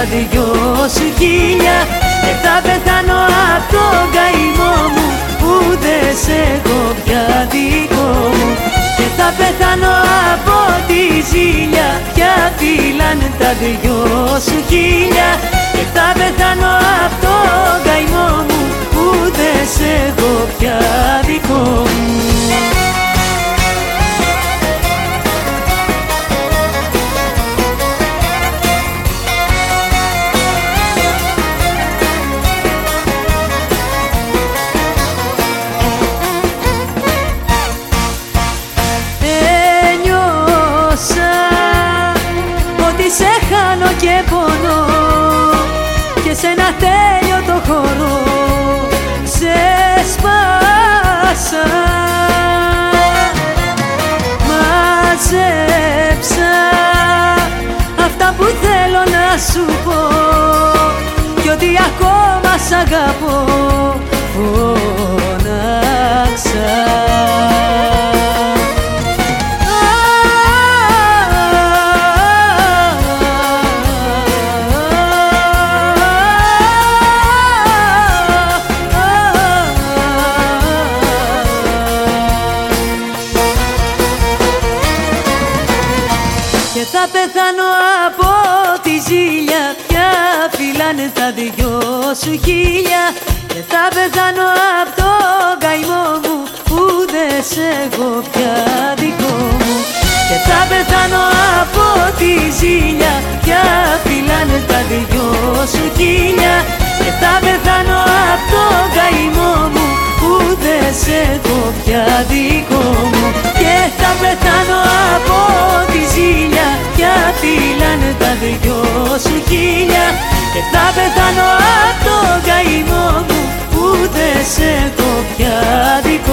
τα δυο σου χίλια και θα πεθάνω απ' τον καημό μου που δεν σε έχω πια δικό μου. Και θα πεθάνω από τη ζήλια πια φύλανε τα δυο σου χίλια και θα πεθάνω απ' τον καημό μου που δεν σε έχω πια δικό μου. Σε χάνω και πονώ και σε ένα τέλειο το χώρο σε σπάσα. Μαζέψα αυτά που θέλω να σου πω κι ότι ακόμα σ' αγαπώ φώναξα. Και θα πεθάνω από τη ζήλια πια φυλάνε τα δυο σου χίλια και θα πεθάνω απ' τον καημό μου που δεν σε έχω πια δικό μου. Και θα πεθάνω από τη ζήλια πια φυλάνε τα δυο σου χίλια και θα πεθάνω απ' τον καημό μου που δεν σε έχω πια δικό μου. Και θα πεθάνω από τη ζήλια πια φύλανε τα δυο σου χίλια και θα πεθάνω απ' τον καημό μου που δεν σε έχω πια δικό